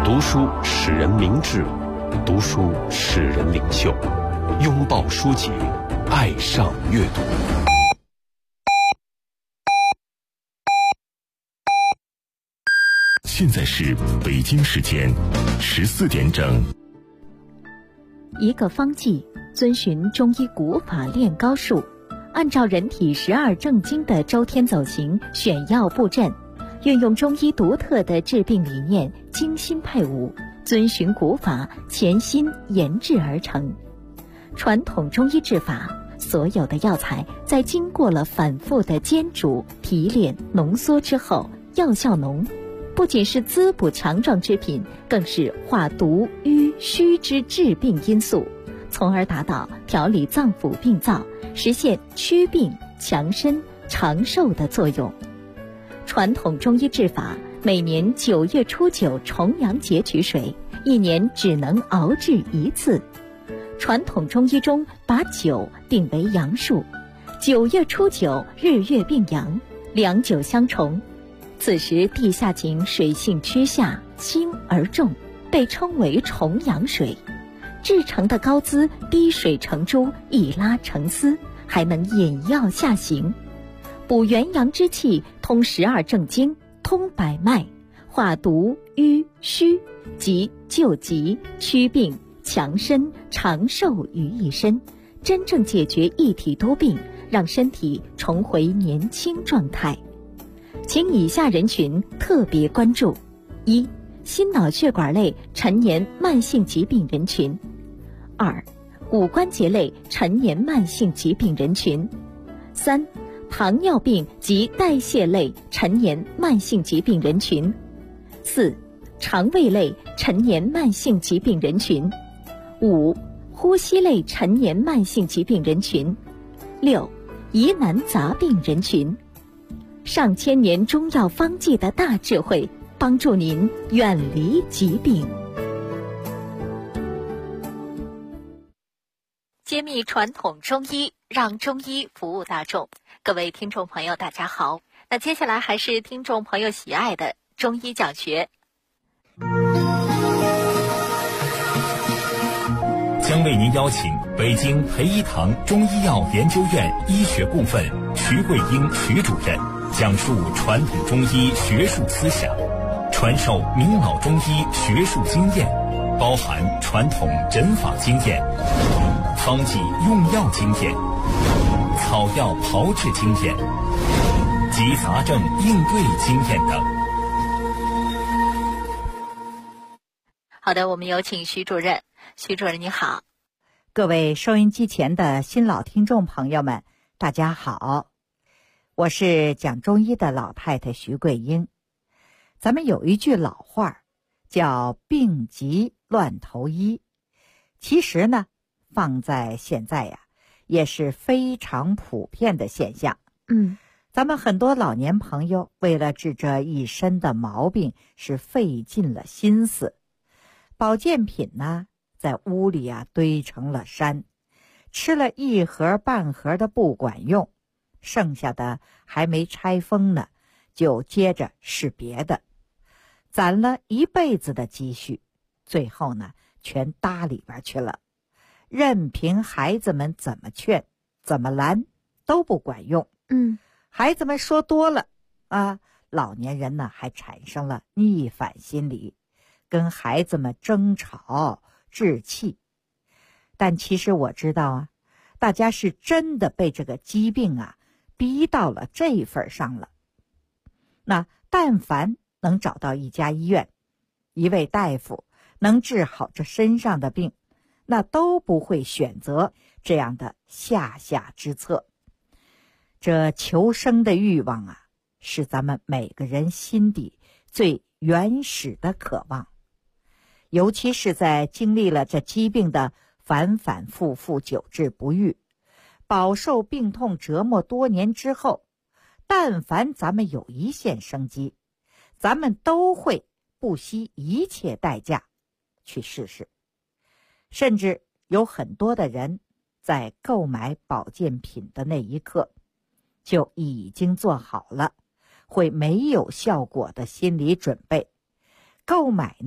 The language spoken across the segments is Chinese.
读书使人明智，读书使人领袖。拥抱书籍，爱上阅读。 现在是北京时间14点整。 一个方剂遵循中医古法练高术，按照人体12正经的周天走形选药布阵，运用中医独特的治病理念，精心配伍，遵循古法，潜心研制而成。传统中医治法，所有的药材在经过了反复的煎煮、提炼、浓缩之后，药效浓，不仅是滋补强壮之品，更是化毒瘀虚之治病因素，从而达到调理脏腑病灶，实现祛病强身长寿的作用。传统中医治法，每年9月初9重阳节取水，一年只能熬制一次。传统中医中把9定为阳数，9月初9日月并阳，两9相重，此时地下井水性趋下，轻而重，被称为重阳水。制成的膏滋滴水成珠，一拉成丝，还能引药下行，补元阳之气，通12正经，通百脉，化毒瘀虚，即救急祛病强身长寿于一身，真正解决一体多病，让身体重回年轻状态。请以下人群特别关注：一、心脑血管类陈年慢性疾病人群；二、骨关节类陈年慢性疾病人群；三、糖尿病及代谢类陈年慢性疾病人群；四、肠胃类陈年慢性疾病人群；五、呼吸类陈年慢性疾病人群；六、疑难杂病人群。上千年中药方剂的大智慧，帮助您远离疾病。揭秘传统中医，让中医服务大众。各位听众朋友大家好，那接下来还是听众朋友喜爱的中医讲学， 将为您邀请北京培一堂中医药研究院医学部分徐桂英徐主任讲述传统中医学术思想，传授明老中医学术经验，包含传统诊法经验、方剂用药经验、草药炮制经验及杂症应对经验等。 好的，我们有请徐主任。徐主任你好。 各位收音机前的新老听众朋友们，大家好，我是讲中医的老太太徐桂英。咱们有一句老话叫病急乱投医，其实呢放在现在呀也是非常普遍的现象。咱们很多老年朋友为了治这一身的毛病是费尽了心思，保健品呢在屋里堆成了山，吃了1盒半盒的不管用，剩下的还没拆封呢，就接着试别的，攒了一辈子的积蓄，最后呢全搭里边去了，任凭孩子们怎么劝怎么拦都不管用。孩子们说多了啊，老年人呢还产生了逆反心理，跟孩子们争吵置气。但其实我知道啊，大家是真的被这个疾病逼到了这份上了。那但凡能找到一家医院，一位大夫能治好这身上的病，那都不会选择这样的下之策。这求生的欲望是咱们每个人心底最原始的渴望。尤其是在经历了这疾病的反复久治不愈，饱受病痛折磨多年之后，但凡咱们有一线生机，咱们都会不惜一切代价去试试。甚至有很多的人在购买保健品的那一刻就已经做好了会没有效果的心理准备，购买呢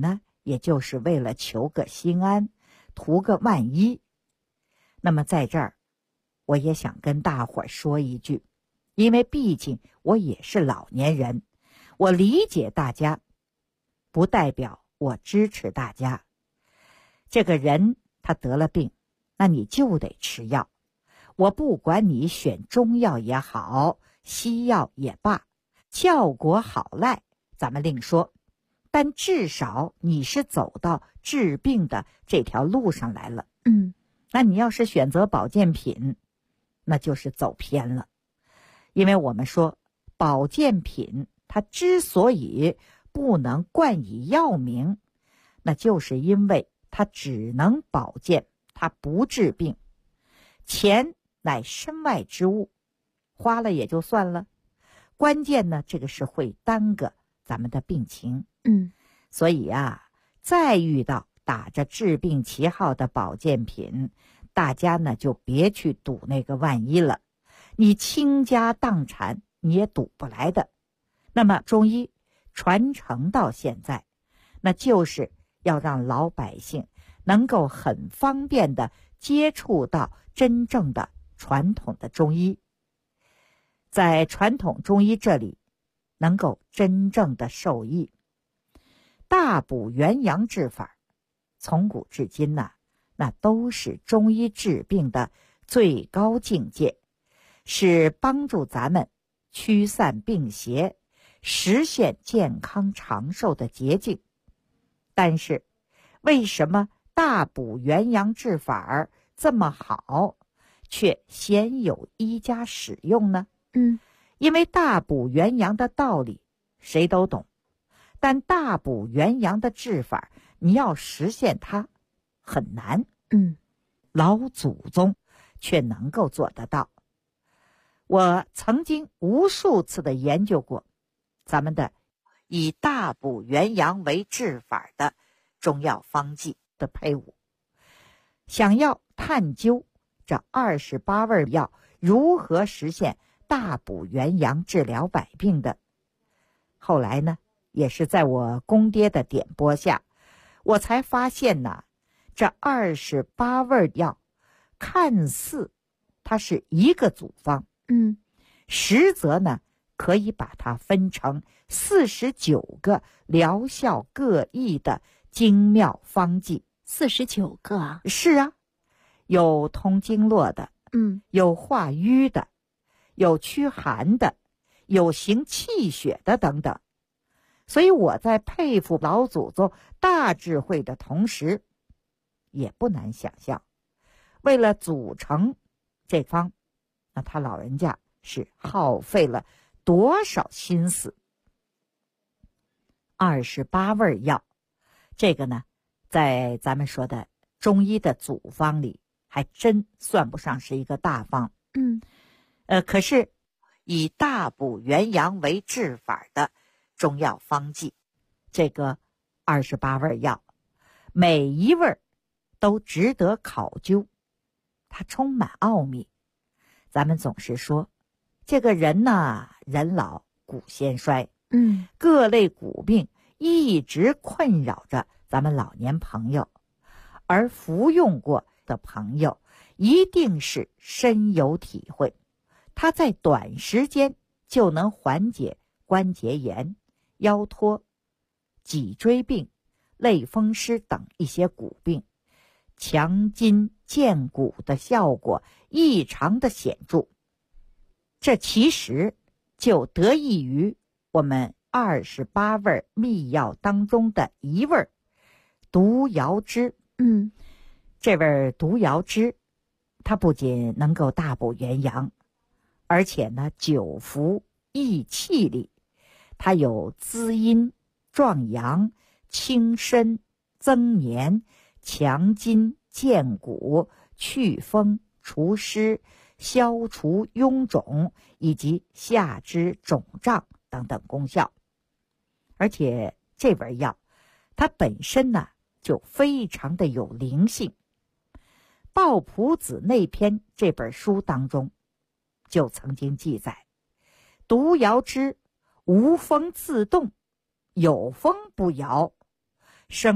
也就是为了求个心安，图个万一。那么在这儿，我也想跟大伙儿说一句，因为毕竟我也是老年人，我理解大家，不代表我支持大家。这个人他得了病，那你就得吃药。我不管你选中药也好，西药也罢，效果好赖咱们另说，但至少你是走到治病的这条路上来了。那你要是选择保健品，那就是走偏了。因为我们说保健品它之所以不能冠以药名，那就是因为它只能保健，它不治病。钱乃身外之物，花了也就算了，关键呢，这个是会耽搁咱们的病情。所以啊，再遇到打着治病旗号的保健品，大家呢就别去赌那个万一了，你倾家荡产你也赌不来的。那么中医传承到现在，那就是要让老百姓能够很方便的接触到真正的传统的中医，在传统中医这里能够真正的受益。大补元阳治法从古至今呢，那都是中医治病的最高境界，是帮助咱们驱散病邪，实现健康长寿的捷径。但是为什么大补元阳治法这么好，却鲜有医家使用呢？因为大补元阳的道理谁都懂，但大补元阳的治法你要实现它很难。老祖宗却能够做得到。我曾经无数次的研究过咱们的以大补元阳为治法的中药方剂的配伍，想要探究这28味药如何实现大补元阳治疗百病的。后来呢，也是在我公爹的点拨下，我才发现呢，这28味药看似它是一个组方，实则呢可以把它分成49个疗效各异的精妙方剂。 49个啊？ 是啊，有通经络的，有化瘀的，有驱寒的，有行气血的等等。所以我在佩服老祖宗大智慧的同时，也不难想象，为了组成这方，那他老人家是耗费了多少心思。28味药，这个呢，在咱们说的中医的组方里，还真算不上是一个大方。可是以大补元阳为治法的中药方剂，这个28味药，每一味都值得考究，它充满奥秘。咱们总是说这个人呢，人老骨先衰，各类骨病一直困扰着咱们老年朋友，而服用过的朋友一定是深有体会，他在短时间就能缓解关节炎、腰托、脊椎病、类风湿等一些骨病，强筋健骨的效果异常的显著。这其实就得益于我们28味秘药当中的一味毒瑶脂。这味毒瑶脂，它不仅能够大补元阳，而且呢久服益气力，它有滋阴、壮阳、清身、增年、强筋、健骨、祛风、除湿、消除臃肿以及下肢肿胀等等功效。而且这味药它本身呢就非常的有灵性。《抱朴子内篇》这本书当中就曾经记载，毒瑶脂无风自动，有风不摇，生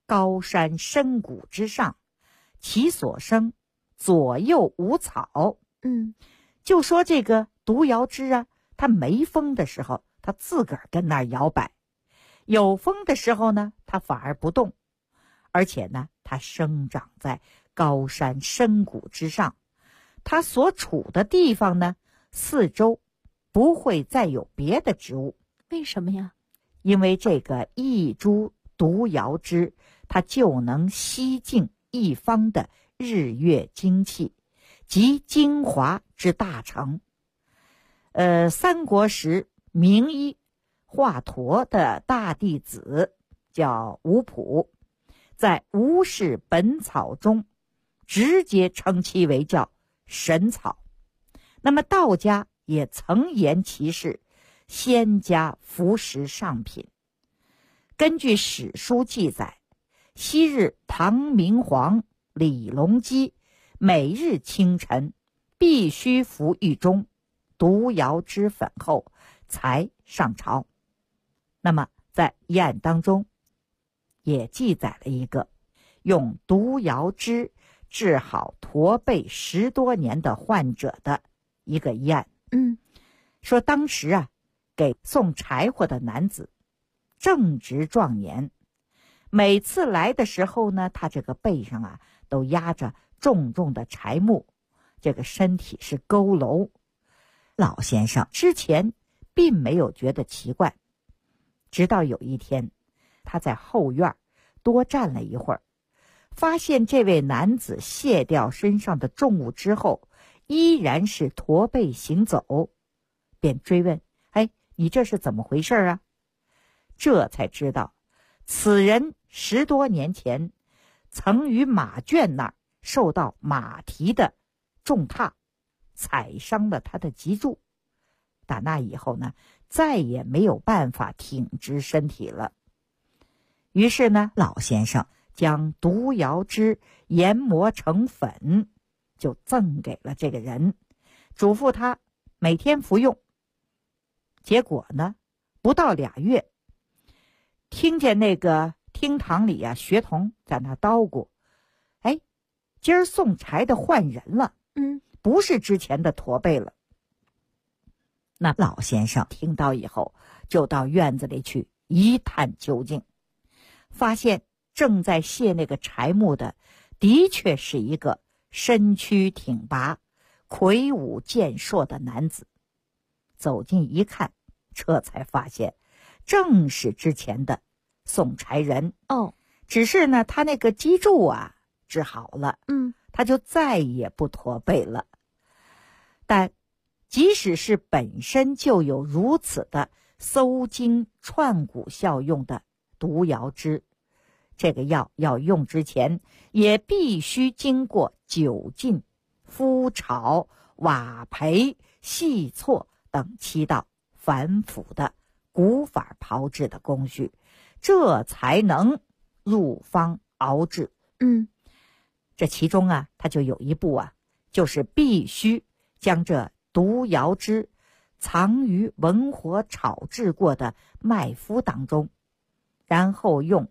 高山深谷之上，其所生，左右无草。就说这个毒瑶枝啊，它没风的时候，它自个儿跟那儿摇摆；有风的时候呢，它反而不动。而且呢，它生长在高山深谷之上，它所处的地方呢，四周不会再有别的植物。 为什么呀？ 因为这个一株毒瑶枝，它就能吸尽一方的日月精气及精华之大成。三国时名医华佗的大弟子叫吴普，在《吴氏本草》中直接称其为叫神草。那么道家也曾言其是仙家服食上品。根据史书记载，昔日唐明皇李隆基每日清晨必须服狱中毒瑶枝粉后才上朝。那么在医案当中也记载了一个用毒瑶枝治好驼背10多年的患者的一个医案。说当时啊，给送柴火的男子正值壮年，每次来的时候呢，他这个背上啊都压着重重的柴木，这个身体是佝偻。老先生之前并没有觉得奇怪，直到有一天，他在后院多站了一会儿，发现这位男子卸掉身上的重物之后，依然是驼背行走，便追问：你这是怎么回事啊？这才知道，此人10多年前曾于马圈那儿受到马蹄的重踏，踩伤了他的脊柱。打那以后呢，再也没有办法挺直身体了。于是呢，老先生将毒瑶枝研磨成粉，就赠给了这个人，嘱咐他每天服用。结果呢，不到2月，听见那个厅堂里啊，学童在那叨咕：今儿送柴的换人了，不是之前的驼背了。那老先生听到以后，就到院子里去一探究竟，发现正在卸那个柴木的，的确是一个身躯挺拔、魁梧健硕的男子。走近一看，这才发现正是之前的送柴人。只是呢，他那个脊柱啊治好了，他就再也不驼背了。但即使是本身就有如此的搜筋串骨效用的毒瑶枝，这个药要用之前也必须经过酒浸、麸炒、瓦培、细错等7道繁复的古法炮制的工序，这才能入方熬制。这其中啊，它就有一步啊，就是必须将这毒瑶枝藏于文火炒制过的麦麸当中，然后用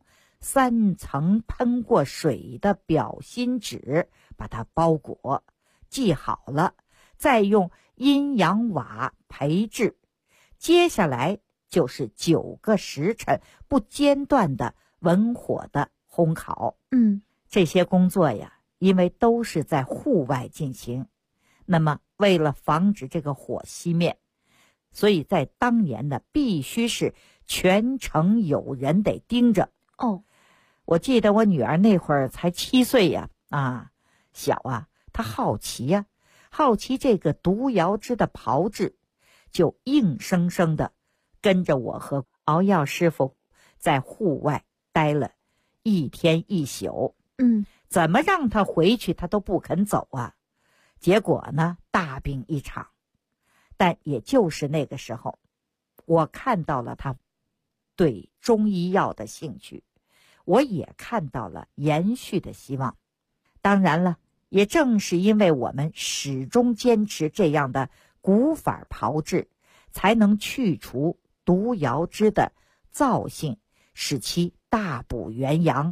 3层喷过水的表芯纸把它包裹，系好了，再用阴阳瓦培制。接下来就是9个时辰不间断的文火的烘烤。这些工作呀，因为都是在户外进行，那么为了防止这个火熄灭，所以在当年呢，必须是全城有人得盯着。我记得我女儿那会儿才7岁呀，小啊，她好奇这个毒瑶枝的炮制，就硬生生的跟着我和熬药师傅在户外待了1天1宿。怎么让他回去他都不肯走啊。结果呢，大病一场。但也就是那个时候，我看到了他对中医药的兴趣，我也看到了延续的希望。当然了，也正是因为我们始终坚持这样的古法炮制，才能去除毒瑶枝的燥性，使其大补元阳，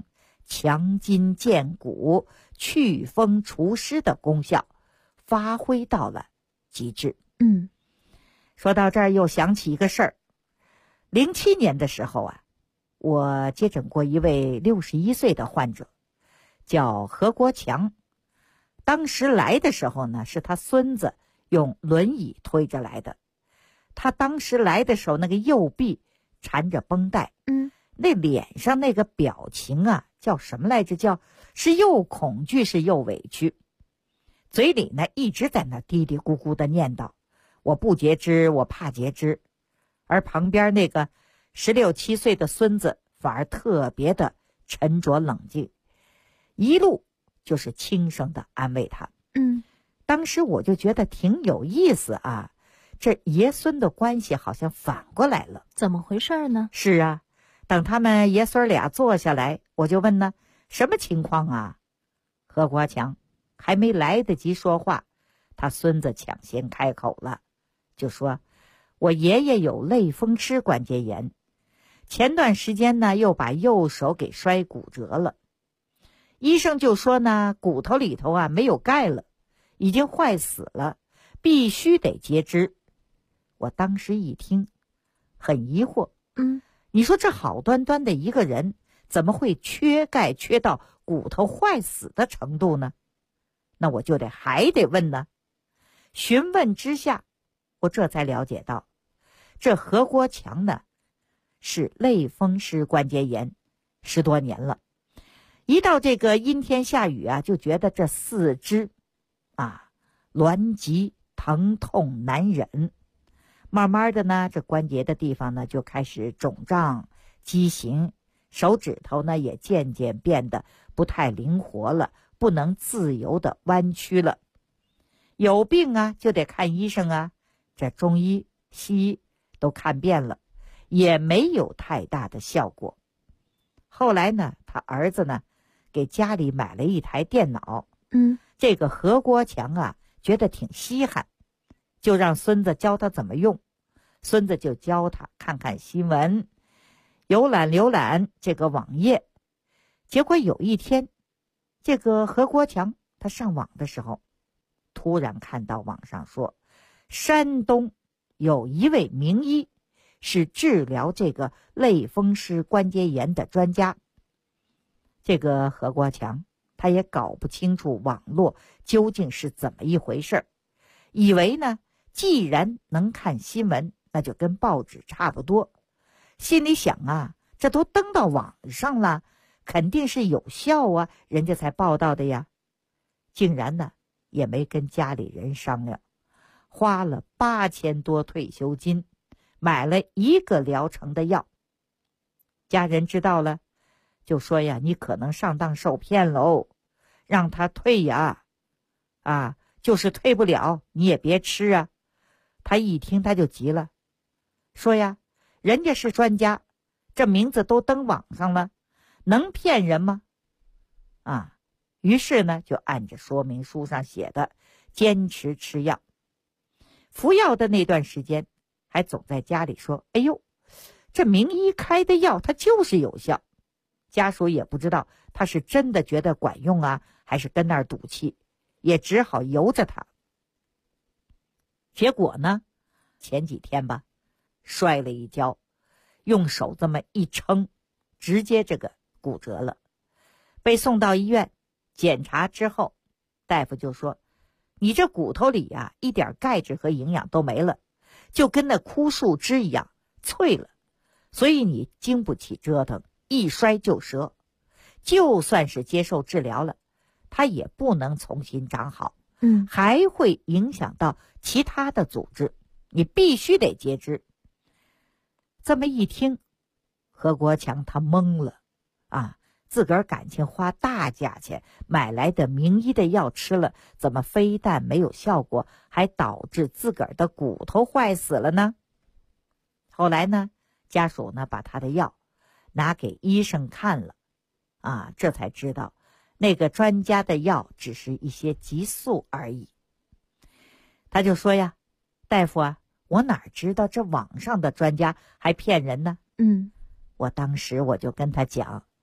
强筋健骨、祛风除湿的功效发挥到了极致。说到这儿又想起一个事儿。07年的时候啊，我接诊过一位61岁的患者，叫何国强。当时来的时候呢，是他孙子用轮椅推着来的。他当时来的时候，那个右臂缠着绷带，那脸上那个表情啊，叫什么来着？是又恐惧是又委屈，嘴里呢一直在那嘀嘀咕咕的念叨：我不截肢，我怕截肢。而旁边那个16、17岁的孙子反而特别的沉着冷静，一路就是轻声的安慰他。当时我就觉得挺有意思啊，这爷孙的关系好像反过来了。 怎么回事呢？ 是啊，等他们爷孙俩坐下来，我就问呢，什么情况啊？何国强还没来得及说话，他孙子抢先开口了，就说：我爷爷有类风湿关节炎，前段时间呢又把右手给摔骨折了，医生就说呢骨头里头啊没有钙了，已经坏死了，必须得截肢。我当时一听很疑惑，你说这好端端的一个人怎么会缺钙缺到骨头坏死的程度呢？那我就还得问呢。询问之下，我这才了解到，这何国强呢是类风湿关节炎10多年了，一到这个阴天下雨啊，就觉得这四肢啊挛急疼痛难忍，慢慢的呢，这关节的地方呢就开始肿胀畸形，手指头呢也渐渐变得不太灵活了，不能自由的弯曲了。有病啊就得看医生啊，这中医西医都看遍了，也没有太大的效果。后来呢，他儿子呢给家里买了一台电脑，这个何国强啊觉得挺稀罕，就让孙子教他怎么用。孙子就教他看看新闻，浏览这个网页。结果有一天，这个何国强他上网的时候，突然看到网上说，山东有一位名医是治疗这个类风湿关节炎的专家。这个何国强他也搞不清楚网络究竟是怎么一回事，以为呢既然能看新闻，那就跟报纸差不多，心里想啊，这都登到网上了，肯定是有效啊，人家才报道的呀。竟然呢也没跟家里人商量，花了8000多退休金买了1个疗程的药。家人知道了就说呀，你可能上当受骗喽，让他退呀，就是退不了你也别吃啊。他一听他就急了，说呀，人家是专家，这名字都登网上了，能骗人吗？于是呢就按着说明书上写的坚持吃药。服药的那段时间还总在家里说，哎呦，这名医开的药它就是有效。家属也不知道他是真的觉得管用啊，还是跟那儿赌气，也只好由着他。结果呢，前几天吧，摔了一跤，用手这么一撑，直接这个骨折了。被送到医院检查之后，大夫就说，你这骨头里啊一点钙质和营养都没了，就跟那枯树枝一样脆了，所以你经不起折腾，一摔就折。就算是接受治疗了，它也不能重新长好，还会影响到其他的组织，你必须得截肢。这么一听，何国强他懵了自个儿感情花大价钱买来的名医的药吃了，怎么非但没有效果，还导致自个儿的骨头坏死了呢？后来呢，家属呢把他的药拿给医生看了，这才知道那个专家的药只是一些激素而已。他就说呀，大夫啊，我哪知道这网上的专家还骗人呢？我当时我就跟他讲，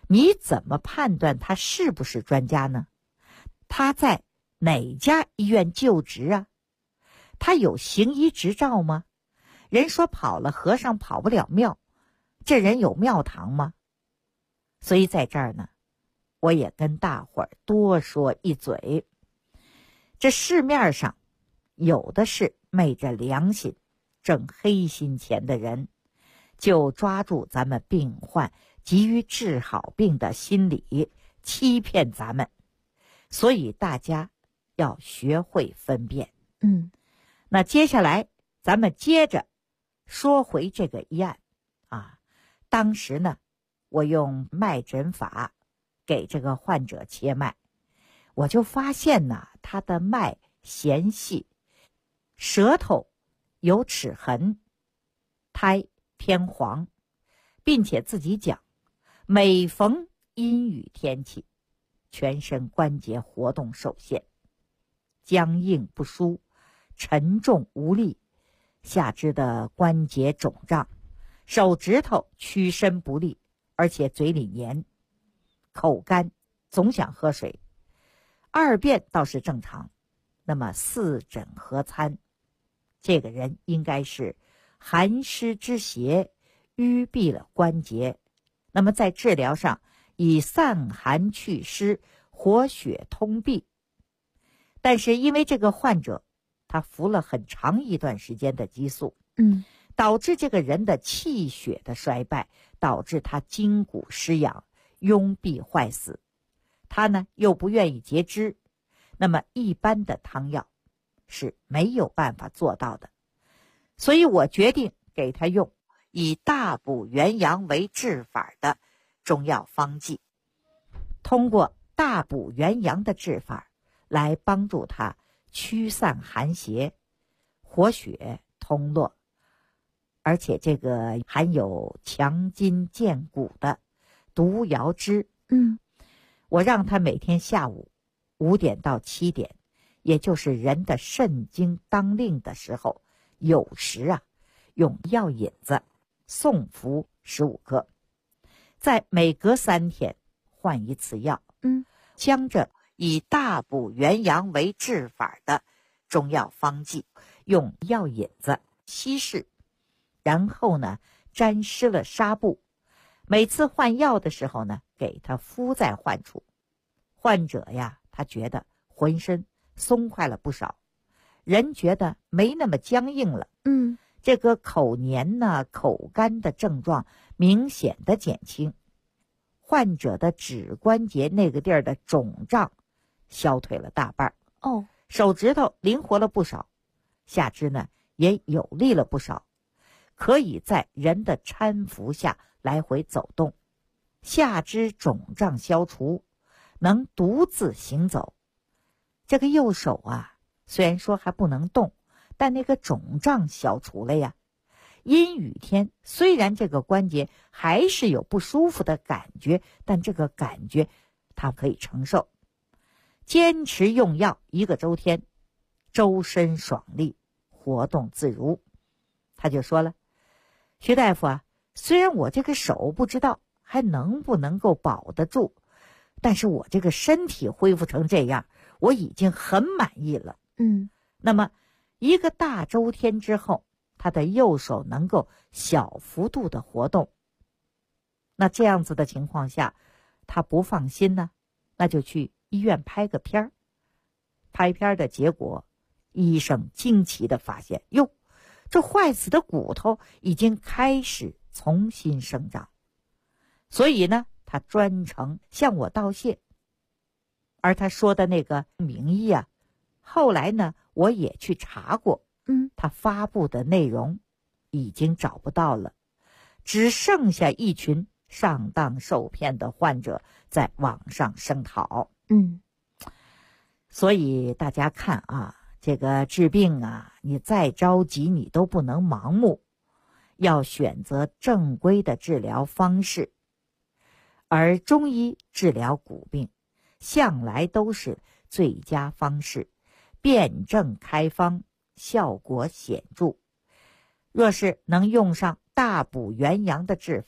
你怎么判断他是不是专家呢？他在哪家医院就职啊？他有行医执照吗？人说跑了和尚跑不了庙，这人有庙堂吗？所以在这儿呢，我也跟大伙儿多说一嘴。这市面上有的是昧着良心挣黑心钱的人，就抓住咱们病患急于治好病的心理，欺骗咱们。所以大家要学会分辨。那接下来咱们接着说回这个医案啊。当时呢，我用脉诊法给这个患者切脉，我就发现呢，他的脉弦细，舌头有齿痕，苔偏黄，并且自己讲，每逢阴雨天气，全身关节活动受限，僵硬不舒，沉重无力，下肢的关节肿胀，手指头屈伸不利，而且嘴里黏，口干，总想喝水，二便倒是正常。那么四诊合参，这个人应该是寒湿之邪淤闭了关节，那么在治疗上以散寒祛湿、活血通闭。但是因为这个患者他服了很长一段时间的激素，导致这个人的气血的衰败，导致他筋骨失养，痈闭坏死。他呢又不愿意截肢，那么一般的汤药是没有办法做到的。所以我决定给他用以大补元阳为治法的中药方剂，通过大补元阳的治法来帮助他驱散寒邪，活血通络，而且这个含有强筋健骨的毒瑶脂。我让他每天下午5点到7点，也就是人的肾经当令的时候，有时用药引子送服15克，再每隔3天换一次药。将这以大补元阳为治法的中药方剂用药引子稀释，然后呢沾湿了纱布，每次换药的时候呢给他敷在患处。患者他觉得浑身松快了不少，人觉得没那么僵硬了。这个口黏口干的症状明显的减轻，患者的指关节那个地儿的肿胀消退了大半。手指头灵活了不少，下肢呢也有力了不少，可以在人的搀扶下来回走动，下肢肿胀消除，能独自行走。这个右手虽然说还不能动，但那个肿胀消除了呀。阴雨天虽然这个关节还是有不舒服的感觉，但这个感觉他可以承受。坚持用药1个周天，周身爽利，活动自如。他就说了，徐大夫虽然我这个手不知道还能不能够保得住，但是我这个身体恢复成这样，我已经很满意了。那么1个大周天之后，他的右手能够小幅度的活动。那这样子的情况下，他不放心呢，那就去医院拍个片儿。拍片的结果，医生惊奇的发现，这坏死的骨头已经开始重新生长。所以呢，他专程向我道谢。而他说的那个名医后来呢我也去查过，他发布的内容已经找不到了，只剩下一群上当受骗的患者在网上声讨。所以大家看这个治病你再着急你都不能盲目，要选择正规的治疗方式。而中医治疗骨病向来都是最佳方式，辩证开方，效果显著。若是能用上大补元阳的治法，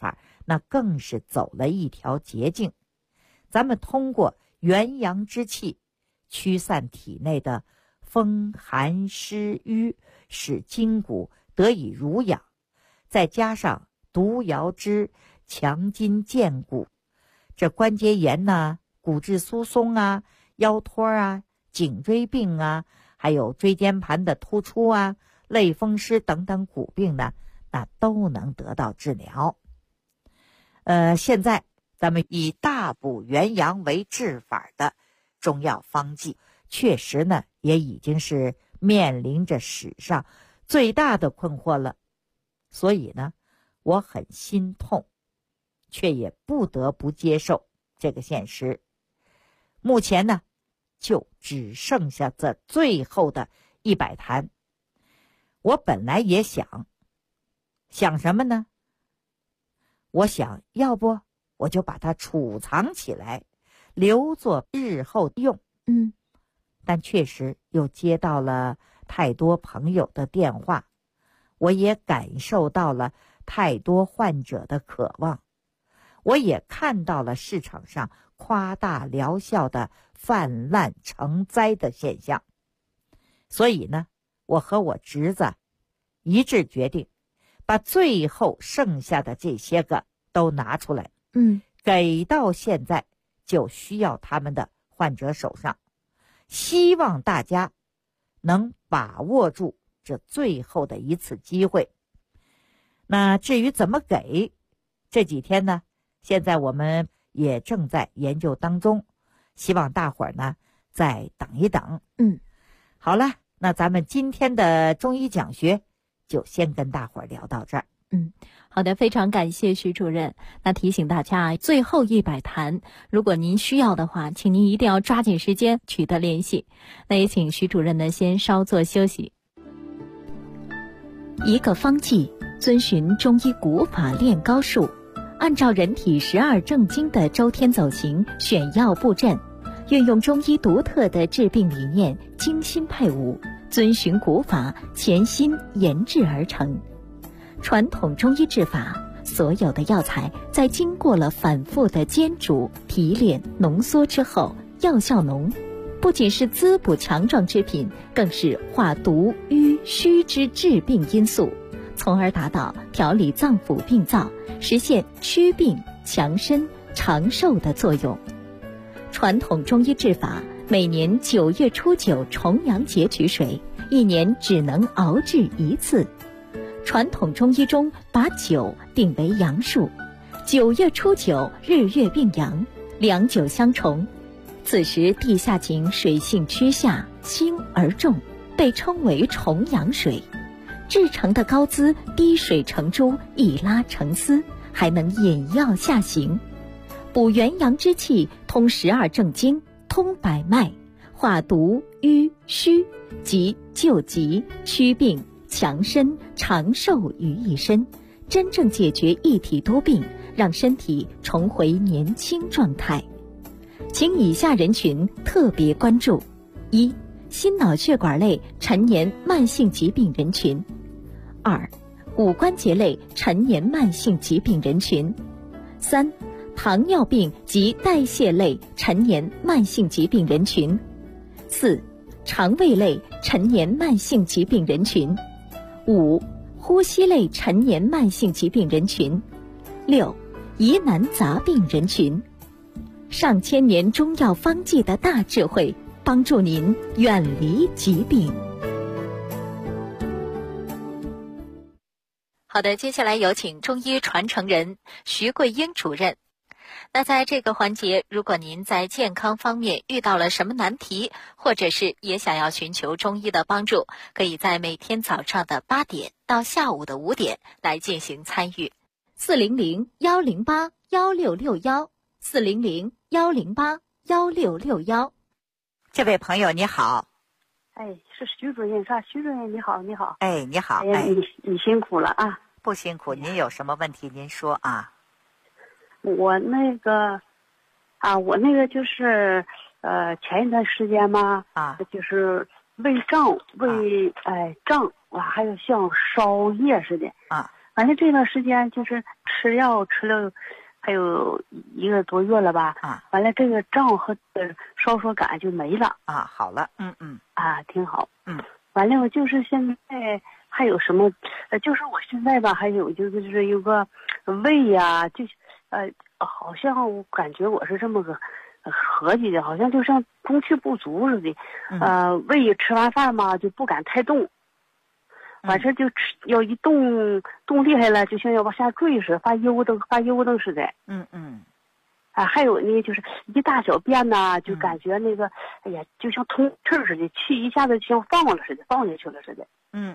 那更是走了一条捷径。咱们通过元阳之气驱散体内的风寒湿瘀，使筋骨得以濡养，再加上毒瑶之强筋健骨，这关节炎呐、骨质疏松啊、腰托啊、颈椎病啊，还有椎间盘的突出啊、类风湿等等骨病呢，那都能得到治疗。现在咱们以大补元阳为治法的中药方剂，确实呢也已经是面临着史上最大的困惑了。所以呢，我很心痛，却也不得不接受这个现实。目前呢，就只剩下这最后的100坛。我本来也想什么呢？我想要不我就把它储藏起来，留作日后用。但确实又接到了太多朋友的电话，我也感受到了太多患者的渴望，我也看到了市场上夸大疗效的泛滥成灾的现象。所以呢，我和我侄子一致决定，把最后剩下的这些个都拿出来，给到现在就需要他们的患者手上，希望大家能把握住这最后的一次机会。那至于怎么给，这几天呢，现在我们也正在研究当中，希望大伙儿呢再等一等。好了，那咱们今天的中医讲学就先跟大伙儿聊到这儿。 好的，非常感谢徐主任。那提醒大家，最后100坛，如果您需要的话，请您一定要抓紧时间取得联系。那也请徐主任呢先稍作休息。一个方剂遵循中医古法炼膏术，按照人体12正经的周天走形选药布阵，运用中医独特的治病理念，精心配伍，遵循古法，潜心研制而成。传统中医治法，所有的药材在经过了反复的煎煮、提炼、浓缩之后，药效浓，不仅是滋补强壮之品，更是化毒瘀虚之治病因素，从而达到调理脏腑病灶，实现祛病强身长寿的作用。传统中医治法，每年9月初9重阳节取水，一年只能熬制一次。传统中医中把9定为阳数，9月初9日月并阳，两9相重，此时地下井水性趋下，轻而重，被称为重阳水。制成的膏滋滴水成珠，一拉成丝，还能引药下行，补元阳之气，通12正经，通百脉，化毒瘀虚，即救急祛病强身长寿于一身，真正解决一体多病，让身体重回年轻状态。请以下人群特别关注：一、心脑血管类陈年慢性疾病人群；二、骨关节类陈年慢性疾病人群；三、糖尿病及代谢类陈年慢性疾病人群；四、肠胃类陈年慢性疾病人群；五、呼吸类陈年慢性疾病人群；六、疑难杂病人群。上千年中药方剂的大智慧，帮助您远离疾病。好的，接下来有请中医传承人徐桂英主任。那在这个环节，如果您在健康方面遇到了什么难题，或者是也想要寻求中医的帮助，可以在每天早上的8点到下午的5点来进行参与。400-108-1661，400-108-1661。 这位朋友你好。 是徐主任是吧？徐主任你好，你好。 你好。 你辛苦了啊。 不辛苦，您有什么问题您说啊。 我那个就是前一段时间嘛就是胃胀，胀还有像烧液似的反正这段时间就是吃药吃了，还有1个多月了吧。完了这个胀和烧灼感就没了。 好了。 挺好。完了我就是现在还有什么，就是我现在吧，还有就是有个胃呀，好像我感觉我是这么个合计的，好像就像中气不足似的。胃吃完饭嘛就不敢太动，完事就要一动厉害了，就像要往下坠似的，发悠噔似的。还有呢，就是一大小便呐，就感觉那个，哎呀，就像通气似的，气一下子就像放了似的，放进去了似的。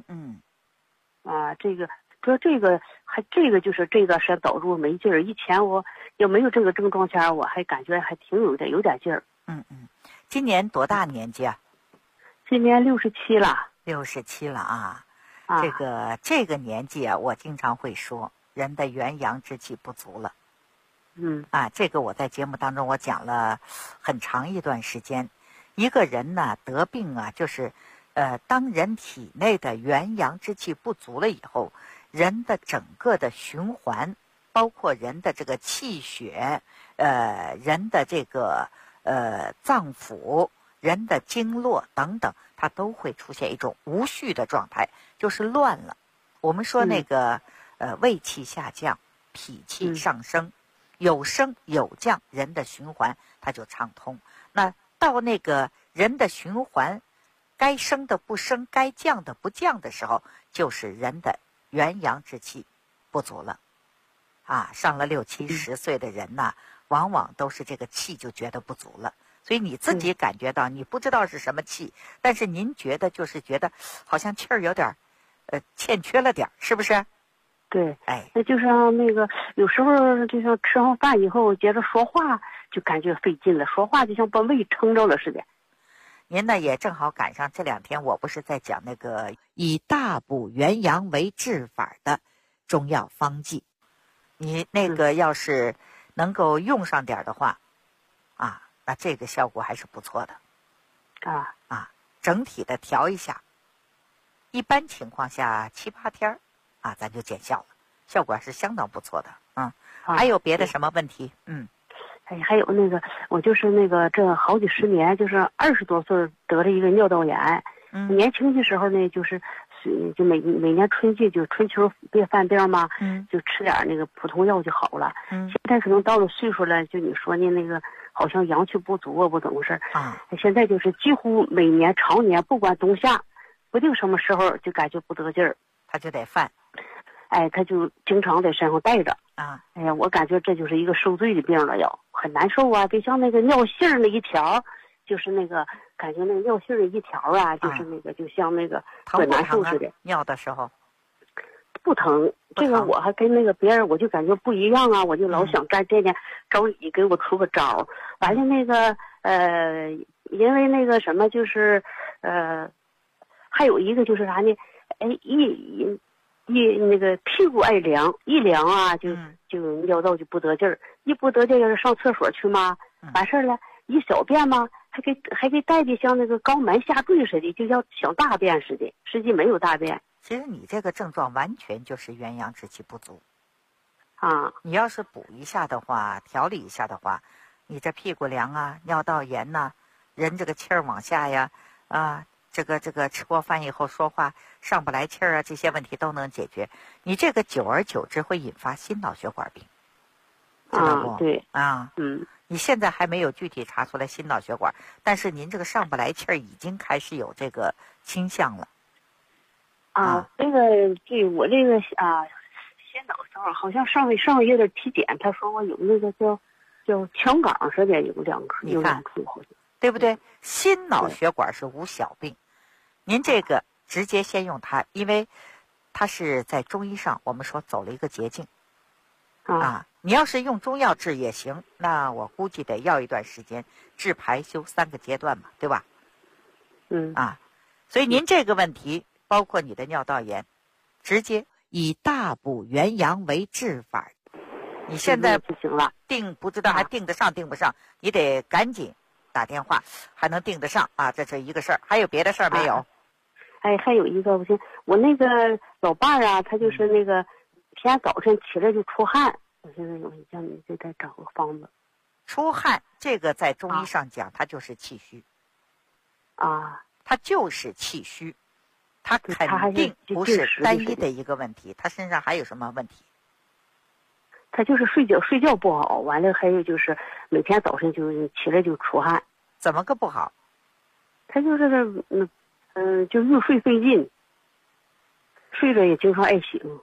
这个说这个就是这段时间导致我没劲儿。以前我要没有这个症状前，我还感觉还挺有点劲儿。 今年多大年纪啊？ 今年67了。 67了啊！这个年纪啊，我经常会说人的元阳之气不足了。这个我在节目当中我讲了很长一段时间。一个人呢得病啊，就是当人体内的元阳之气不足了以后，人的整个的循环，包括人的这个气血，人的这个脏腑，人的经络等等，它都会出现一种无序的状态，就是乱了。我们说那个胃气下降，脾气上升，有升有降，人的循环它就畅通。那到那个人的循环该升的不升，该降的不降的时候，就是人的元阳之气不足了。上了60、70岁的人呢，往往都是这个气就觉得不足了。所以你自己感觉到你不知道是什么气，但是您觉得好像气儿有点欠缺了点，是不是？ 对，那就像那个有时候就像吃完饭以后接着说话就感觉费劲了，说话就像把胃撑着了似的。 您呢也正好赶上这2天我不是在讲那个以大补元阳为治法的中药方剂，你那个要是能够用上点的话，那这个效果还是不错的。整体的调一下，一般情况下7、8天咱就见效了，效果是相当不错的。还有别的什么问题？ 还有那个我就是那个这好几十年，就是20多岁得了一个尿道炎。年轻的时候呢，就每年春季就春秋别犯病嘛，就吃点那个普通药就好了。现在可能到了岁数了，就你说的那个好像阳气不足不怎么回事。现在就是几乎每年常年不管冬夏，不定什么时候就感觉不得劲儿， 他就得犯。 他就经常在身上带着。我感觉这就是一个受罪的病了，要很难受啊。就像那个尿杏那一条，就是那个感觉那个尿杏的一条就是那个就像那个很难受似的。 尿的时候不疼，这个我还跟那个别人我就感觉不一样啊，我就老想这点找你给我出个招。完了那个因为那个什么就是还有一个就是啥呢？那个屁股爱凉，一凉就尿道就不得劲儿，一不得劲儿要是上厕所去嘛，完事儿了，一小便嘛，还给带的像那个肛门下坠似的，就像想大便似的，实际没有大便。 其实你这个症状完全就是元阳之气不足你要是补一下的话，调理一下的话，你这屁股凉尿道炎人这个气儿往下呀这个吃过饭以后说话上不来气儿这些问题都能解决。你这个久而久之会引发心脑血管病，知道不？ 对你现在还没有具体查出来心脑血管，但是您这个上不来气儿已经开始有这个倾向了。 这个我这个心脑血管好像上个月的体检，他说我有那个叫腔杆似的，有2颗， 你看对不对？心脑血管是无小病，您这个直接先用它，因为它是在中医上我们说走了一个捷径你要是用中药治也行，那我估计得要一段时间，治排休3个阶段嘛，对吧？所以您这个问题包括你的尿道炎，直接以大补元阳为治法。你现在不行了， 不知道还定得上定不上，你得赶紧打电话，还能定得上这是一个事儿。还有别的事儿没有？ 还有一个不行，我那个老伴儿他就是那个天早晨起来就出汗，我现在有意向你再找个方子。 出汗这个在中医上讲，它就是气虚。 啊， 它就是气虚，它肯定不是单一的一个问题，他身上还有什么问题？ 他就是睡觉不好，完了还有就是每天早晨就起来就出汗。 怎么个不好？ 他就是就入睡费劲，睡着也经常爱醒。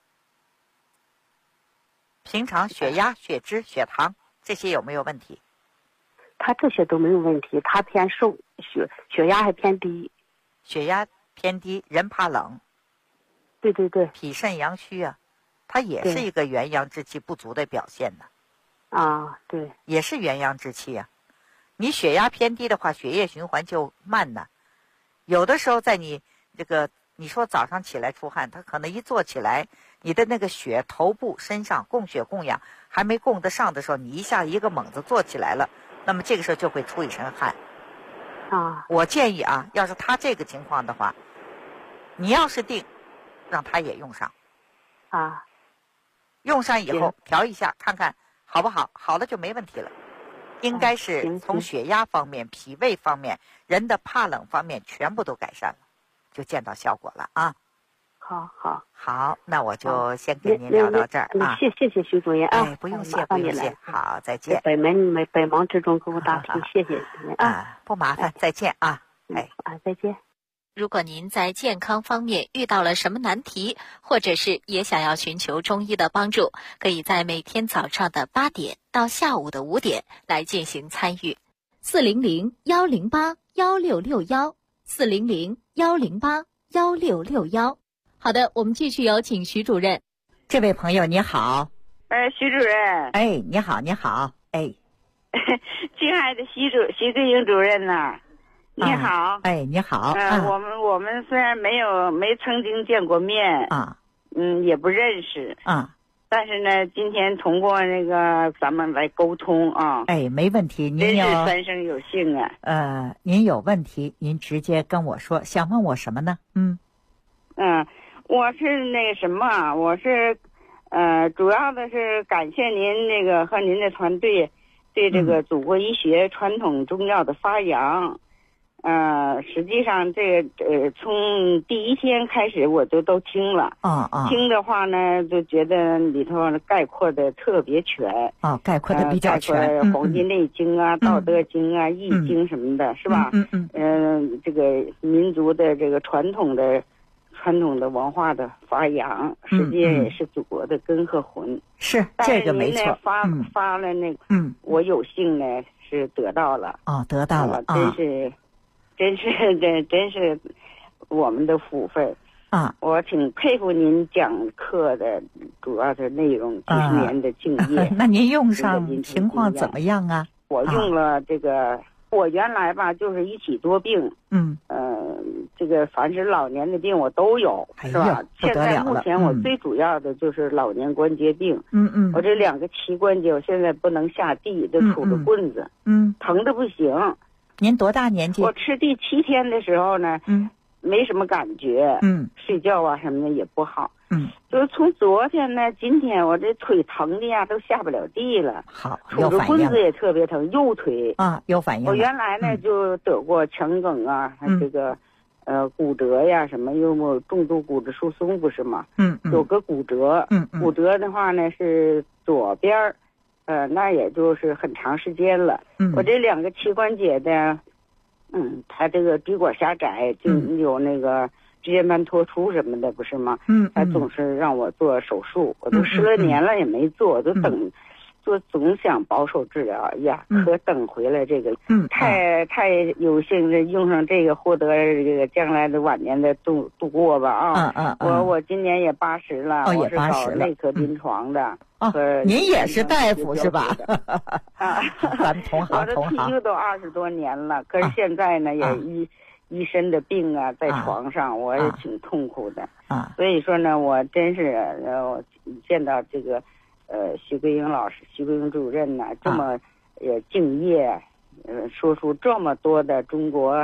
平常血压、血脂、血糖这些有没有问题？ 他这些都没有问题，他偏瘦，血压还偏低。 血压偏低，人怕冷。 对对对。 脾肾阳虚啊，它也是一个元阳之气不足的表现呢。 啊，对。 也是元阳之气啊。你血压偏低的话，血液循环就慢呢。有的时候在你这个，你说早上起来出汗，他可能一坐起来，你的那个血头部身上供血供氧还没供得上的时候，你一下一个猛子坐起来了。那么这个时候就会出一身汗啊！ 我建议啊，要是他这个情况的话，你要是定，让他也用上啊。 用上以后调一下，看看好不好，好了就没问题了。应该是从血压方面、脾胃方面、人的怕冷方面全部都改善了，就见到效果了啊。 好， 那我就先跟您聊到这儿啊。 谢谢徐主任啊。 哎，不用谢。好，再见。 百忙之中给我打听，谢谢您啊。 不麻烦，再见啊。 再见。 如果您在健康方面遇到了什么难题，或者是也想要寻求中医的帮助，可以在每天早上的8点到下午的5点来进行参与。400-108-1661，400-108-1661。好的，我们继续有请徐主任。 这位朋友你好。 徐主任。 哎，你好。哎， 亲爱的徐桂英主任呐，你好。 哎，你好。 我们虽然没曾经见过面啊， 也不认识啊， 但是呢，今天通过那个咱们来沟通啊。 哎，没问题。您真是三生有幸啊。 您有问题，您直接跟我说。想问我什么呢？ 我是那个什么，我是主要的是感谢您那个和您的团队对这个祖国医学传统中药的发扬。实际上这个从第一天开始我都听了。听的话呢，就觉得里头概括的特别全。 概括的比较全。 概括《黄帝内经》啊、道德经啊、易经什么的，是吧？这个民族的这个传统的文化的发扬，实际也是祖国的根和魂。 是这个没错。 发了那个，我有幸呢是得到了。 得到了。 真是我们的福分啊！ 我挺佩服您讲课的主要的内容，几十年的敬业。 那您用上情况怎么样啊？ 我用了这个，我原来吧就是一体多病。这个凡是老年的病我都有，是吧？现在目前我最主要的就是老年关节病。我这2个膝关节我现在不能下地，都杵着棍子。疼的不行。 您多大年纪？ 我吃第7天的时候呢，没什么感觉。睡觉啊什么的也不好。就是从昨天呢，今天我这腿疼的呀，都下不了地了。 好， 杵着棍子也特别疼，右腿有反应。 我原来呢就得过腔梗啊，这个骨折呀什么，又么重度骨质疏松不是吗？有个骨折。骨折的话呢是左边那也就是很长时间了。我这2个膝关节的，它这个椎管狭窄，就有那个椎间盘突出什么的，不是吗？他总是让我做手术，我都10来年了也没做，都等，就总想保守治疗。哎呀，可等回来这个，太有幸的用上这个，获得这个将来的晚年的度过吧啊！我今年也80了，我是搞内科临床的。 您也是大夫是吧？咱们同行。 我这退休都20多年了，可是现在呢也一身的病啊，在床上我也挺痛苦的。所以说呢，我真是我见到这个徐桂英老师、徐桂英主任呢，这么敬业，说出这么多的中国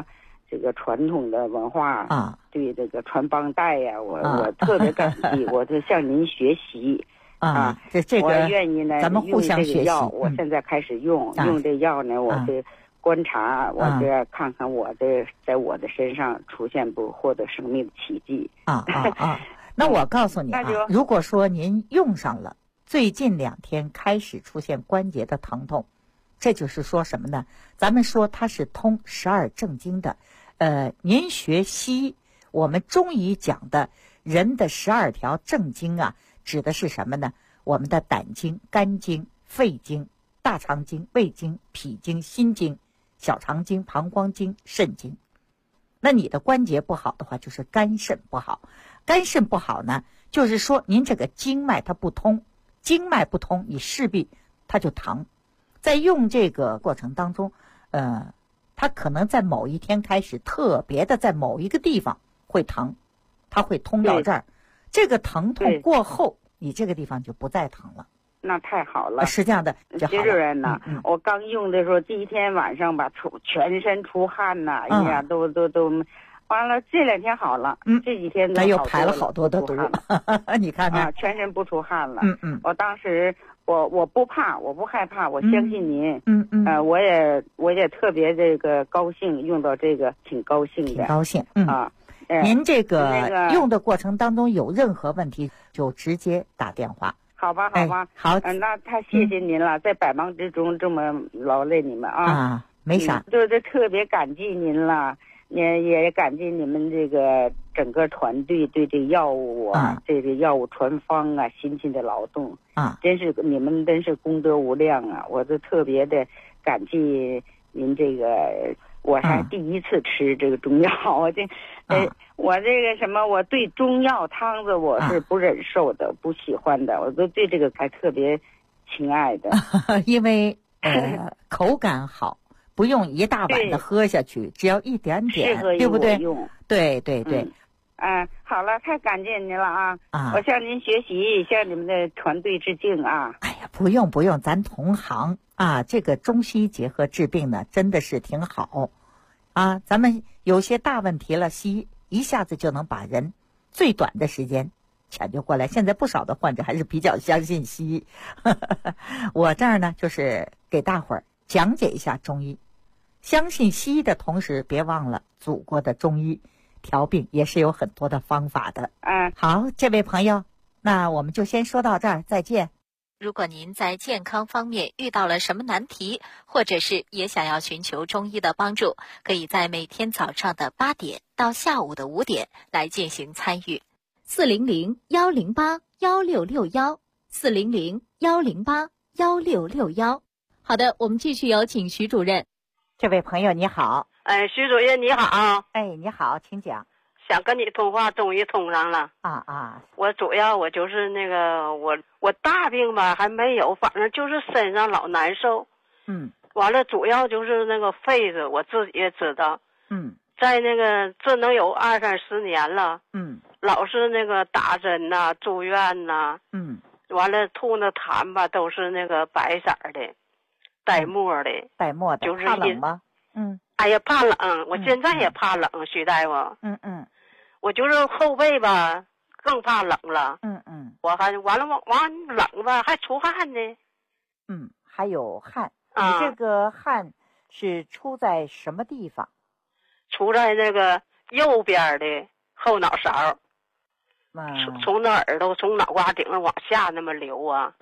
这个传统的文化啊，对这个传帮带呀，我特别感激，我就向您学习啊。 这个我愿意呢， 咱们互相学习。 我现在开始用这药呢，我是观察，我这看看我的在我的身上出现不获得生命的奇迹那我告诉你如果说您用上了，最近2天开始出现关节的疼痛，这就是说什么呢？咱们说它是通12正经的。您学西医，我们中医讲的人的12条正经啊，指的是什么呢？我们的胆经、肝经、肺经、大肠经、胃经、脾经、心经、小肠经、膀胱经、肾经。那你的关节不好的话，就是肝肾不好。肝肾不好呢，就是说您这个经脉它不通，经脉不通，你势必它就疼。在用这个过程当中，它可能在某一天开始特别的在某一个地方会疼，它会通到这儿。这个疼痛过后，你这个地方就不再疼了。 那太好了， 是这样的。 徐主任呐，我刚用的时候，第一天晚上吧，全身出汗呐，哎呀，都，完了这2天好了，这几天都又排了好多的毒，你看看， 全身不出汗了。我当时我不怕，我不害怕，我相信您。我也特别这个高兴，用到这个挺高兴的， 挺高兴您这个用的过程当中有任何问题，就直接打电话。 好吧， 好， 那太谢谢您了，在百忙之中这么劳累你们没啥， 就是特别感激您了，也感激你们这个整个团队对这药物这个药物传方辛勤的劳动你们真是功德无量啊！我就特别的感激您这个。我还第一次吃这个中药，我这个什么，我对中药汤子我是不忍受的，不喜欢的，我都对这个还特别亲爱的， 因为口感好，不用一大碗的喝下去，只要一点点，对不对？对。 好了，太感谢您了我向您学习，向你们的团队致敬啊！ 哎呀，不用，咱同行这个中西结合治病呢，真的是挺好咱们有些大问题了，西医一下子就能把人最短的时间抢救过来。现在不少的患者还是比较相信西医我这儿呢，就是给大伙儿讲解一下中医。相信西医的同时，别忘了祖国的中医调病也是有很多的方法的。好，这位朋友，那我们就先说到这儿，再见。 如果您在健康方面遇到了什么难题，或者是也想要寻求中医的帮助，可以在每天早上的8点到下午的5点来进行参与。400-108-1661，400-108-1661。好的，我们继续有请徐主任。 这位朋友你好。 徐主任你好。 你好，请讲。 想跟你通话，终于通上了。我主要我就是那个我大病吧还没有，反正就是身上老难受。完了主要就是那个肺子，我自己也知道。在那个这能有20-30年了。老是那个打针呐，住院呐。完了吐那痰吧，都是那个白色的，带沫的。就是怕冷吗？ 哎呀，怕冷，我现在也怕冷，徐大夫。我就是后背吧，更怕冷了。我还完了冷吧，还出汗呢。 还有汗。你这个汗是出在什么地方？ 出在那个右边的后脑勺。从那耳朵，从脑瓜顶上往下那么流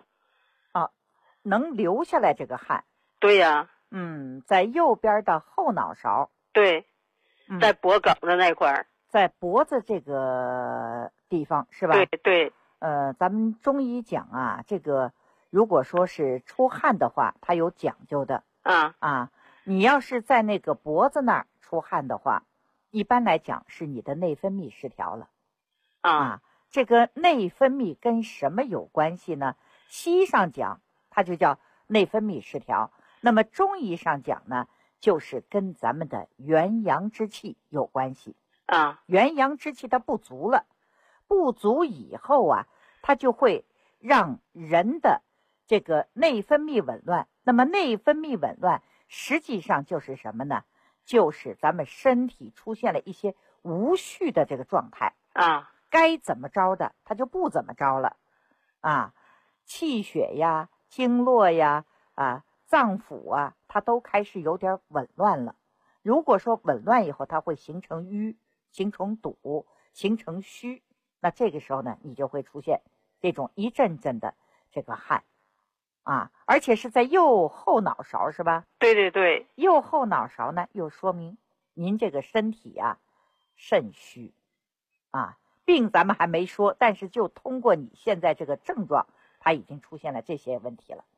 能流下来这个汗。 对呀。 在右边的后脑勺。 对。在脖梗的那块儿。 在脖子这个地方是吧？ 对。 咱们中医讲这个如果说是出汗的话，它有讲究的。你要是在那个脖子那儿出汗的话，一般来讲是你的内分泌失调了。这个内分泌跟什么有关系呢？西医上讲它就叫内分泌失调，那么中医上讲呢，就是跟咱们的元阳之气有关系。元阳之气它不足了，不足以后它就会让人的这个内分泌紊乱。那么内分泌紊乱实际上就是什么呢？ 就是咱们身体出现了一些无序的这个状态啊， 该怎么着的它就不怎么着了啊，气血呀、经络呀、脏腑啊，它都开始有点紊乱了。如果说紊乱以后，它会形成瘀、形成堵、形成虚，那这个时候呢，你就会出现这种一阵阵的这个汗啊，而且是在右后脑勺，是吧？ 对对对， 右后脑勺呢，又说明您这个身体啊肾虚啊，病咱们还没说，但是就通过你现在这个症状，它已经出现了这些问题了。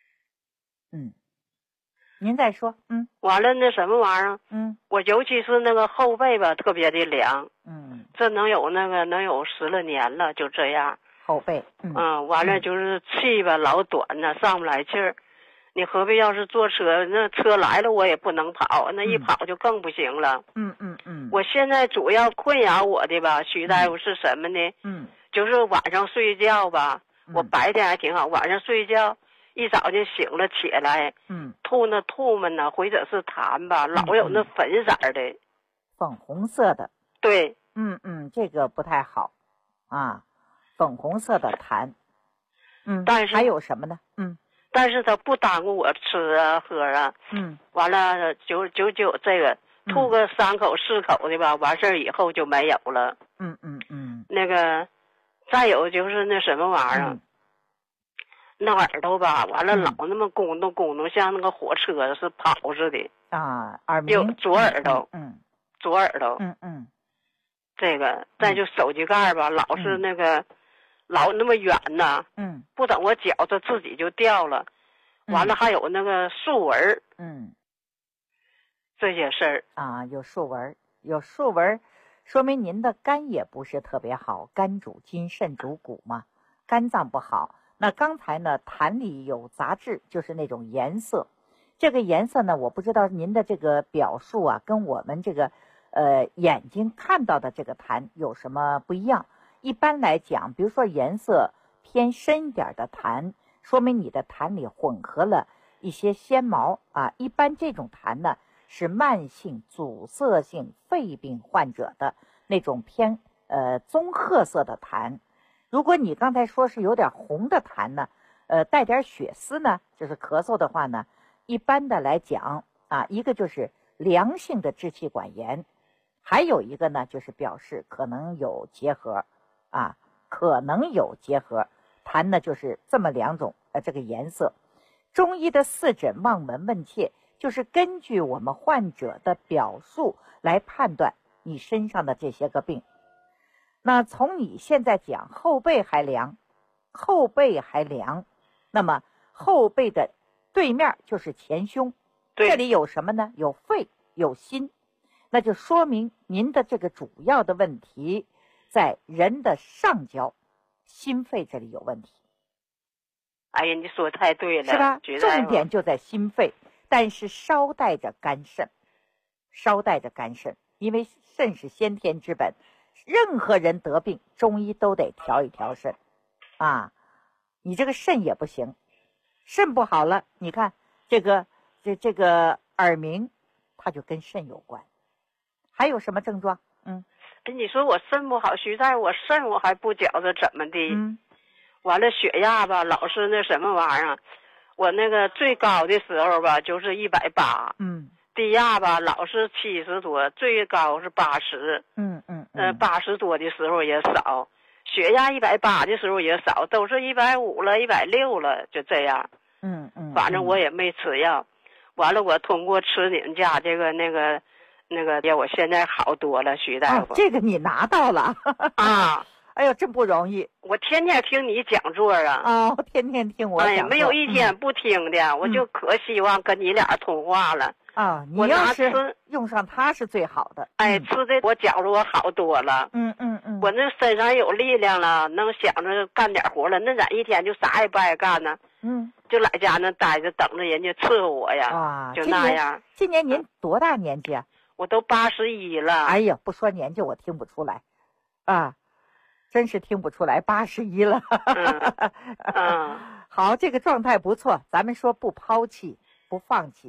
您再说。 完了那什么玩意儿？我尤其是那个后背吧，特别的凉。这能有10来年了，就这样。 后背。 完了就是气吧老短呢，上不来气儿。你何必要是坐车，那车来了我也不能跑，那一跑就更不行了。我现在主要困扰我的吧，徐大夫是什么呢？就是晚上睡觉吧，我白天还挺好，晚上睡觉一早就醒了起来，吐那唾沫呢，或者是痰吧，老有那粉色的， 粉红色的。 对， 这个不太好啊，粉红色的痰。 但是还有什么呢？ 但是它不耽误我吃啊喝啊。完了就这个吐个3口4口的吧，完事儿以后就没有了。那个再有就是那什么玩意儿。那耳朵吧，完了老那么咕咚咕咚，像那个火车是跑似的啊，耳鸣。 左耳朵，左耳朵，这个再就手机盖吧，老是那个老那么远呐，不等我脚它自己就掉了，完了还有那个竖纹，这些事儿啊，有竖纹，说明您的肝也不是特别好，肝主筋，肾主骨嘛，肝脏不好。那刚才呢，痰里有杂质，就是那种颜色。这个颜色呢，我不知道您的这个表述啊，跟我们这个眼睛看到的这个痰有什么不一样。一般来讲，比如说颜色偏深一点的痰，说明你的痰里混合了一些纤毛啊。一般这种痰呢，是慢性阻塞性肺病患者的那种偏棕褐色的痰。如果你刚才说是有点红的痰呢，带点血丝呢，就是咳嗽的话呢，一般的来讲啊，一个就是良性的支气管炎，还有一个呢就是表示可能有结核啊，可能有结核。痰呢就是这么2种这个颜色。中医的4诊望闻问切，就是根据我们患者的表述来判断你身上的这些个病。那从你现在讲后背还凉，那么后背的对面就是前胸，这里有什么呢？有肺，有心，那就说明您的这个主要的问题在人的上焦，心肺这里有问题。 哎呀，你说太对了， 是吧？重点就在心肺，但是捎带着肝肾，因为肾是先天之本。任何人得病，中医都得调一调肾啊，你这个肾也不行，肾不好了，你看这个耳鸣，它就跟肾有关。还有什么症状？ 你说我肾不好，徐大夫，我肾我还不觉着怎么的？完了血压吧，老是那什么玩意儿，我那个最高的时候吧，就是180。低压吧，老是70多，最高是80。80多的时候也少，血压180的时候也少，都是150了、160了，就这样。反正我也没吃药。完了，我通过吃你们家这个那个，我现在好多了，徐大夫。 这个你拿到了啊！ 哎呦，真不容易！ 我天天听你讲座啊！天天听我讲座。 哎呀，没有一天不听的，我就可希望跟你俩通话了。 你要是用上它是最好的。 吃的我觉着我好多了。我那身上有力量了，能想着干点活了。那咱一天就啥也不爱干呢。就在家那待着，等着人家伺候我呀。就那样。 今年您多大年纪啊？ 我都81了。 哎呀，不说年纪我听不出来，真是听不出来81了。好，这个状态不错。咱们说不抛弃，不放弃。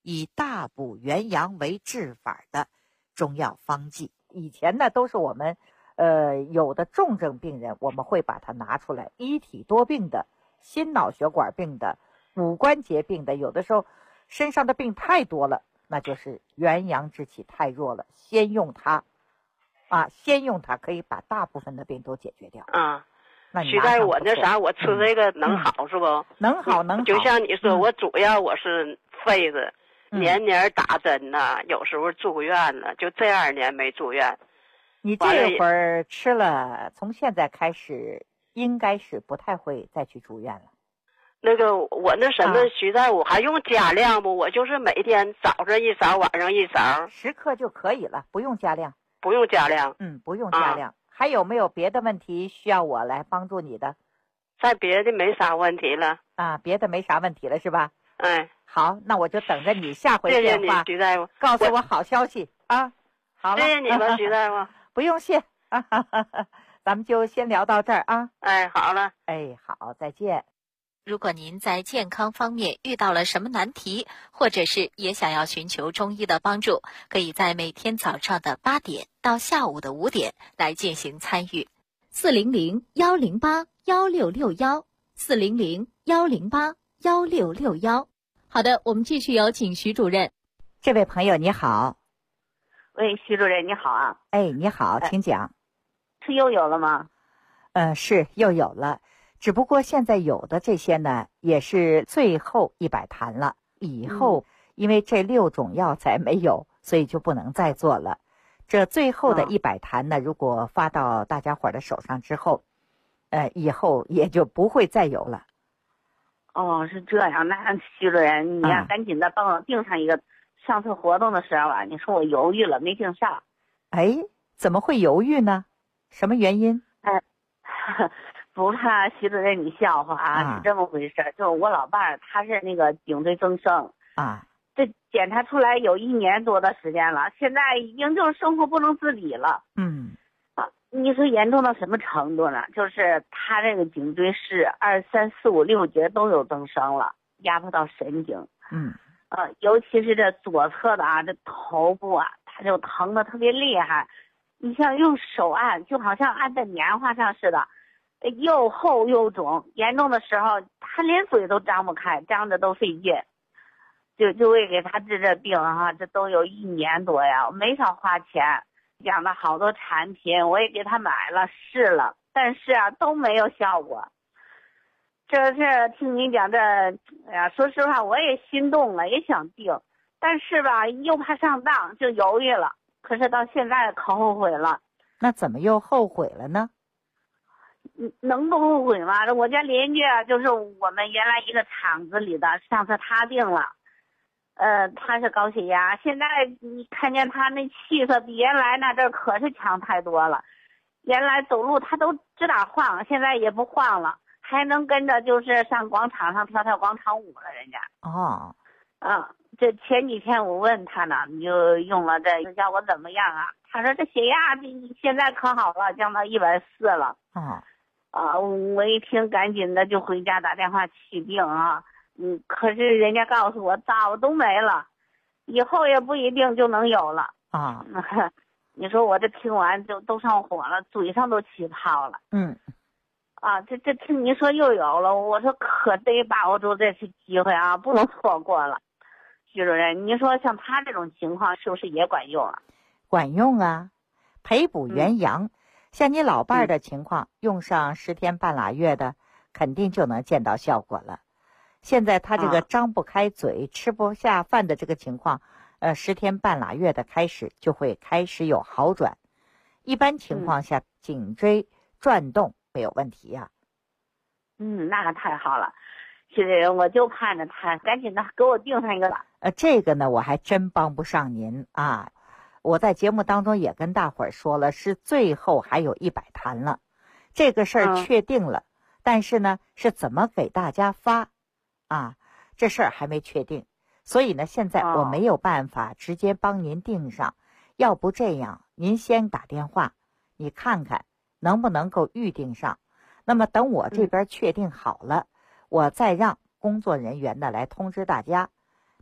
以大补元阳为治法的中药方剂。以前呢都是我们有的重症病人我们会把它拿出来，一体多病的、心脑血管病的、骨关节病的，有的时候身上的病太多了，那就是元阳之气太弱了，先用它可以把大部分的病都解决掉。那实在我那啥，我吃这个能好是不？ 能好。 就像你说，我主要我是肺子，年年打针呐，有时候住院了，就这2年没住院。 你这会儿吃了，从现在开始应该是不太会再去住院了。 那个我那什么，实在我还用加量不？我就是每天早上1勺，晚上1勺 ，10克就可以了，不用加量。 不用加量。 不用加量。还有没有别的问题需要我来帮助你的？ 再别的没啥问题了。 别的没啥问题了是吧？好，那我就等着你下回电话， 谢谢你徐大夫， 告诉我好消息啊！好了， 谢谢你了，徐大夫。 不用谢咱们就先聊到这儿啊。 好了。 好，再见。 如果您在健康方面遇到了什么难题，或者是也想要寻求中医的帮助，可以在每天早上的8点到下午的5点来进行参与。400-108-1661，400-108-1661。好的，我们继续有请徐主任。 这位朋友你好。 喂，徐主任你好啊。 你好，请讲。 是又有了吗？ 是又有了。只不过现在有的这些呢，也是最后100坛了。以后因为这6种药材没有，所以就不能再做了。这最后的100坛呢，如果发到大家伙的手上之后，以后也就不会再有了。 是这样。那徐主任，你呀，赶紧的帮我订上一个。上次活动的时候你说我犹豫了，没订上。 怎么会犹豫呢？什么原因？ 不怕徐主任你笑话是这么回事。就是我老伴儿他是那个颈椎增生这检查出来有1年多的时间了，现在已经就是生活不能自理了。你说严重到什么程度呢？就是他这个颈椎是2、3、4、5、6节都有增生了，压迫到神经。尤其是这左侧的这头部他就疼得特别厉害。你像用手按，就好像按在棉花上似的，又厚又肿。严重的时候他连嘴都张不开，张着都费劲。就为给他治这病这都有1年多呀，我没少花钱，养了好多产品，我也给他买了试了，但是都没有效果。这是听你讲说实话我也心动了，也想订，但是吧又怕上当，就犹豫了。可是到现在可后悔了。 那怎么又后悔了呢？ 能不后悔吗？我家邻居就是我们原来一个厂子里的，上次他病了，他是高血压，现在你看见他那气色比原来那阵可是强太多了。原来走路他都直打晃，现在也不晃了，还能跟着就是上广场上跳广场舞了，人家。这前几天我问他呢，你就用了这叫我怎么样他说这血压现在可好了，降到140了。我一听赶紧的就回家打电话去订可是人家告诉我早都没了，以后也不一定就能有了。你说我这听完就都上火了，嘴上都起泡了。这听你说又有了，我说可得把握住这次机会不能错过了。徐主任，你说像他这种情况是不是也管用管用培补元阳。像你老伴儿的情况，用上10天半拉月的，肯定就能见到效果了。现在他这个张不开嘴、吃不下饭的这个情况，10天半拉月的开始就会开始有好转。一般情况下，颈椎转动没有问题那个太好了。徐主任，我就盼着他赶紧的给我订上一个吧。 这个呢，我还真帮不上您我在节目当中也跟大伙儿说了，是最后还有100坛了，这个事儿确定了，但是呢，是怎么给大家发这事儿还没确定，所以呢，现在我没有办法直接帮您订上。要不这样，您先打电话，你看看能不能够预定上。那么等我这边确定好了，我再让工作人员呢来通知大家。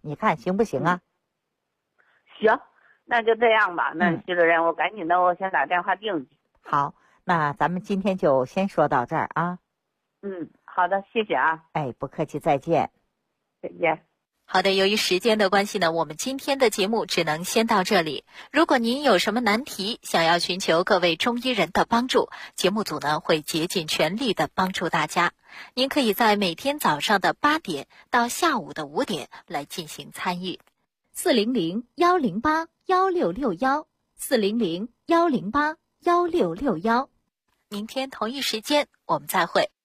你看行不行啊？ 行，那就这样吧。那徐主任，我赶紧的，我先打电话定去。 好，那咱们今天就先说到这儿啊。 好的，谢谢啊。 哎，不客气，再见。 再见。 好的，由于时间的关系呢，我们今天的节目只能先到这里。如果您有什么难题，想要寻求各位中医人的帮助，节目组呢会竭尽全力的帮助大家。您可以在每天早上的8点到下午的5点来进行参与。400-108-1661，400-108-1661。明天同一时间我们再会。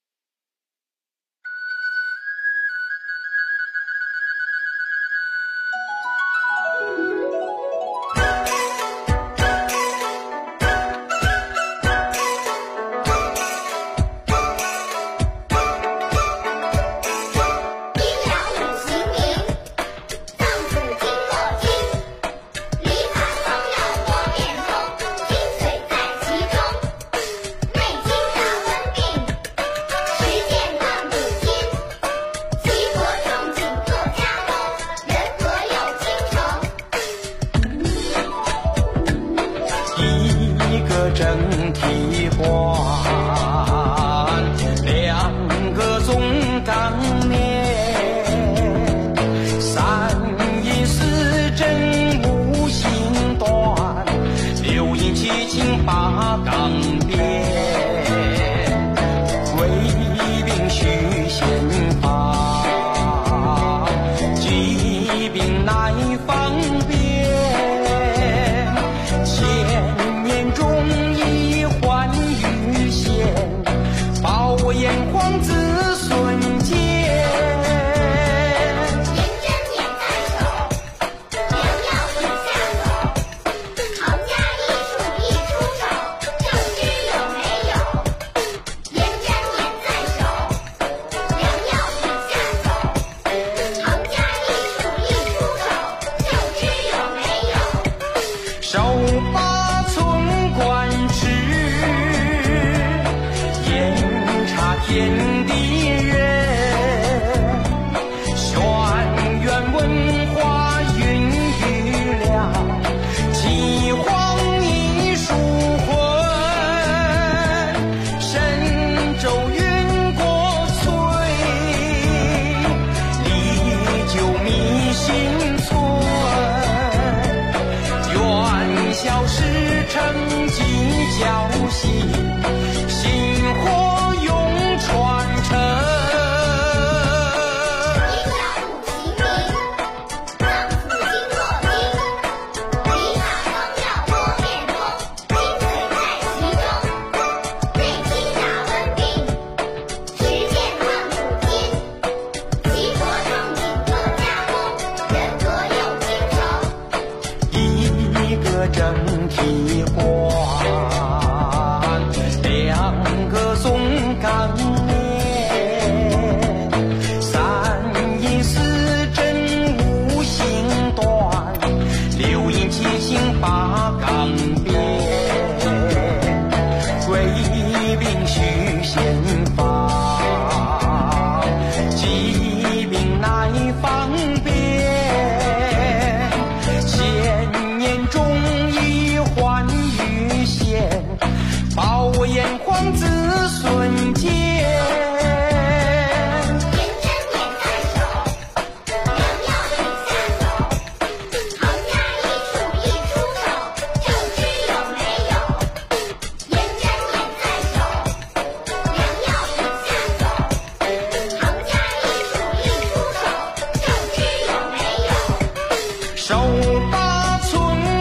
手把